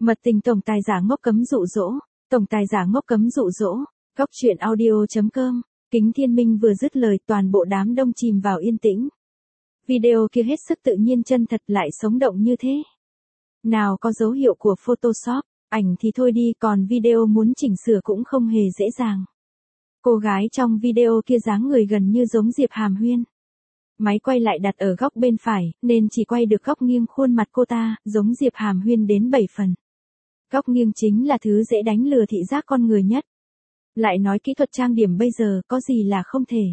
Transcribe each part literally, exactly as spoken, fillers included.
Mật tình tổng tài giả ngốc cấm dụ dỗ, tổng tài giả ngốc cấm dụ dỗ, góc truyện audio chấm com, Kính Thiên Minh vừa dứt lời toàn bộ đám đông chìm vào yên tĩnh. Video kia hết sức tự nhiên chân thật lại sống động như thế. Nào có dấu hiệu của Photoshop, ảnh thì thôi đi còn video muốn chỉnh sửa cũng không hề dễ dàng. Cô gái trong video kia dáng người gần như giống Diệp Hàm Huyên. Máy quay lại đặt ở góc bên phải, nên chỉ quay được góc nghiêng khuôn mặt cô ta, giống Diệp Hàm Huyên đến bảy phần. Góc nghiêng chính là thứ dễ đánh lừa thị giác con người nhất. Lại nói kỹ thuật trang điểm bây giờ có gì là không thể.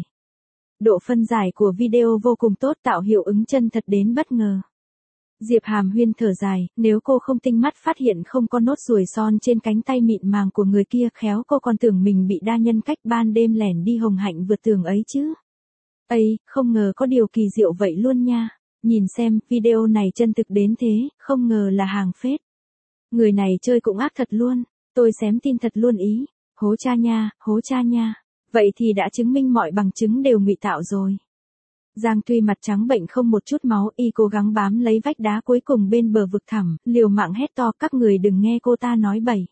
Độ phân giải của video vô cùng tốt tạo hiệu ứng chân thật đến bất ngờ. Diệp Hàm Huyên thở dài, nếu cô không tinh mắt phát hiện không có nốt ruồi son trên cánh tay mịn màng của người kia khéo cô còn tưởng mình bị đa nhân cách ban đêm lẻn đi hồng hạnh vượt tường ấy chứ. Ây, không ngờ có điều kỳ diệu vậy luôn nha. Nhìn xem, video này chân thực đến thế, không ngờ là hàng phết. Người này chơi cũng ác thật luôn, tôi xém tin thật luôn ý. Hố cha nha, hố cha nha. Vậy thì đã chứng minh mọi bằng chứng đều ngụy tạo rồi. Giang Tuy mặt trắng bệnh không một chút máu, y cố gắng bám lấy vách đá cuối cùng bên bờ vực thẳm, liều mạng hét to các người đừng nghe cô ta nói bậy.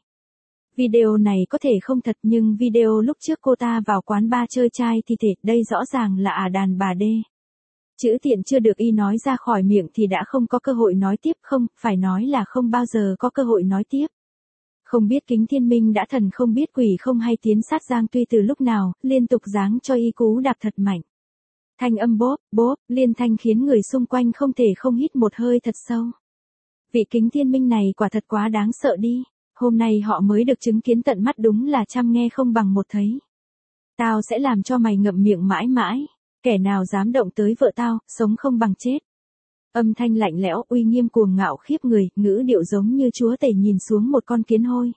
Video này có thể không thật nhưng video lúc trước cô ta vào quán bar chơi trai thì thể đây rõ ràng là à đàn bà đê. Chữ tiện chưa được y nói ra khỏi miệng thì đã không có cơ hội nói tiếp không, phải nói là không bao giờ có cơ hội nói tiếp. Không biết Kính Thiên Minh đã thần không biết quỷ không hay tiến sát Giang Tuy từ lúc nào, liên tục giáng cho y cú đạp thật mạnh. Thanh âm bốp, bốp, liên thanh khiến người xung quanh không thể không hít một hơi thật sâu. Vị Kính Thiên Minh này quả thật quá đáng sợ đi, hôm nay họ mới được chứng kiến tận mắt đúng là trăm nghe không bằng một thấy. Tao sẽ làm cho mày ngậm miệng mãi mãi, kẻ nào dám động tới vợ tao, sống không bằng chết. Âm thanh lạnh lẽo, uy nghiêm cuồng ngạo khiếp người, ngữ điệu giống như chúa tể nhìn xuống một con kiến hôi.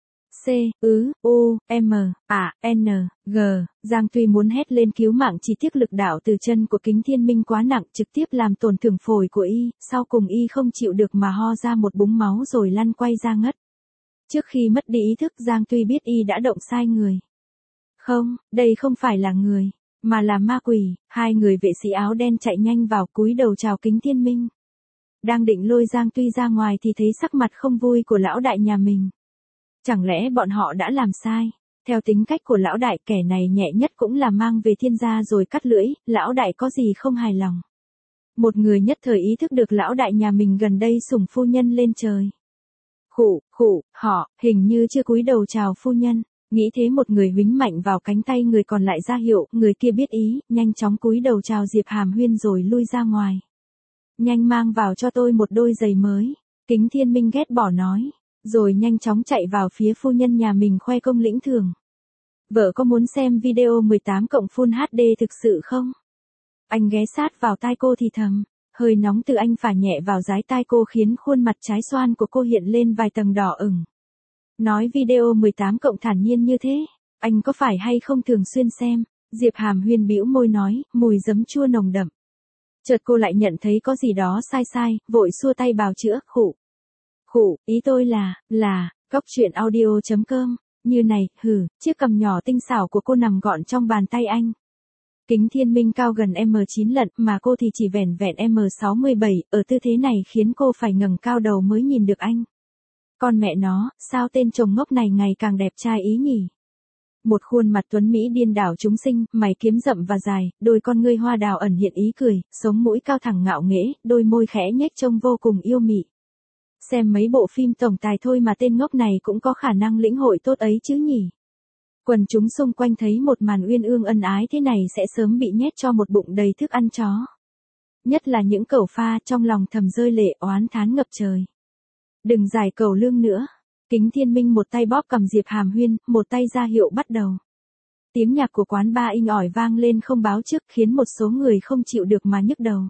C, ứ, U, M, A, N, G, Giang Tuy muốn hét lên cứu mạng chỉ tiếc lực đạo từ chân của Kính Thiên Minh quá nặng trực tiếp làm tổn thương phổi của y, sau cùng y không chịu được mà ho ra một búng máu rồi lăn quay ra ngất. Trước khi mất đi ý thức Giang Tuy biết y đã động sai người. Không, đây không phải là người, mà là ma quỷ. Hai người vệ sĩ áo đen chạy nhanh vào cúi đầu chào Kính Thiên Minh. Đang định lôi Giang Tuy ra ngoài thì thấy sắc mặt không vui của lão đại nhà mình. Chẳng lẽ bọn họ đã làm sai? Theo tính cách của lão đại kẻ này nhẹ nhất cũng là mang về thiên gia rồi cắt lưỡi, lão đại có gì không hài lòng. Một người nhất thời ý thức được lão đại nhà mình gần đây sủng phu nhân lên trời. Khụ, khụ, họ, hình như chưa cúi đầu chào phu nhân. Nghĩ thế một người huýnh mạnh vào cánh tay người còn lại ra hiệu, người kia biết ý, nhanh chóng cúi đầu chào Diệp Hàm Huyên rồi lui ra ngoài. Nhanh mang vào cho tôi một đôi giày mới, Kính Thiên Minh ghét bỏ nói, rồi nhanh chóng chạy vào phía phu nhân nhà mình khoe công lĩnh thưởng. Vợ có muốn xem video mười tám cộng Full hát đê thực sự không? Anh ghé sát vào tai cô thì thầm, hơi nóng từ anh phả nhẹ vào dái tai cô khiến khuôn mặt trái xoan của cô hiện lên vài tầng đỏ ửng. Nói video mười tám cộng thản nhiên như thế, anh có phải hay không thường xuyên xem? Diệp Hàm Huyên bĩu môi nói, mùi giấm chua nồng đậm. Chợt cô lại nhận thấy có gì đó sai sai, vội xua tay bào chữa, khụ. Khụ, ý tôi là, là, góc truyện audio chấm com, như này, hừ, chiếc cằm nhỏ tinh xảo của cô nằm gọn trong bàn tay anh. Kính Thiên Minh cao gần em chín lận mà cô thì chỉ vẻn vẹn em sáu mươi bảy, ở tư thế này khiến cô phải ngẩng cao đầu mới nhìn được anh. Con mẹ nó, sao tên chồng ngốc này ngày càng đẹp trai ý nhỉ? Một khuôn mặt tuấn Mỹ điên đảo chúng sinh, mày kiếm rậm và dài, đôi con ngươi hoa đào ẩn hiện ý cười, sống mũi cao thẳng ngạo nghễ, đôi môi khẽ nhếch trông vô cùng yêu mị. Xem mấy bộ phim tổng tài thôi mà tên ngốc này cũng có khả năng lĩnh hội tốt ấy chứ nhỉ? Quần chúng xung quanh thấy một màn uyên ương ân ái thế này sẽ sớm bị nhét cho một bụng đầy thức ăn chó. Nhất là những cẩu pha trong lòng thầm rơi lệ oán thán ngập trời. Đừng giải cầu lương nữa. Kính Thiên Minh một tay bóp cầm Diệp Hàm Huyên, một tay ra hiệu bắt đầu. Tiếng nhạc của quán bar inh ỏi vang lên không báo trước khiến một số người không chịu được mà nhức đầu.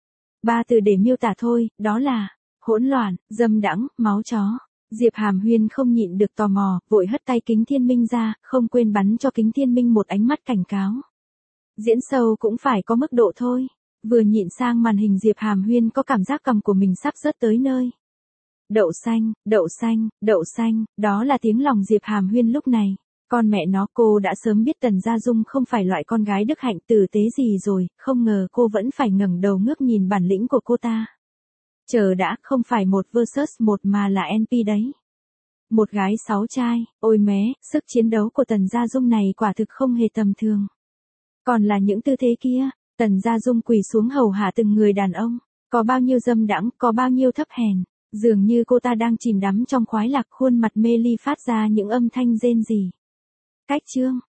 Ba từ để miêu tả thôi, đó là hỗn loạn, dâm đãng, máu chó. Diệp Hàm Huyên không nhịn được tò mò, vội hất tay Kính Thiên Minh ra, không quên bắn cho Kính Thiên Minh một ánh mắt cảnh cáo. Diễn sâu cũng phải có mức độ thôi. Vừa nhịn sang màn hình Diệp Hàm Huyên có cảm giác cầm của mình sắp rớt tới nơi. Đậu xanh, đậu xanh, đậu xanh, đó là tiếng lòng Diệp Hàm Huyên lúc này. Con mẹ nó, cô đã sớm biết Tần Gia Dung không phải loại con gái đức hạnh tử tế gì rồi, không ngờ cô vẫn phải ngẩng đầu ngước nhìn bản lĩnh của cô ta. Chờ đã, không phải một versus một mà là en pê đấy. Một gái sáu trai, ôi mé, sức chiến đấu của Tần Gia Dung này quả thực không hề tầm thường. Còn là những tư thế kia, Tần Gia Dung quỳ xuống hầu hạ từng người đàn ông, có bao nhiêu dâm đãng, có bao nhiêu thấp hèn, dường như cô ta đang chìm đắm trong khoái lạc, khuôn mặt mê ly phát ra những âm thanh rên rỉ. Cách chương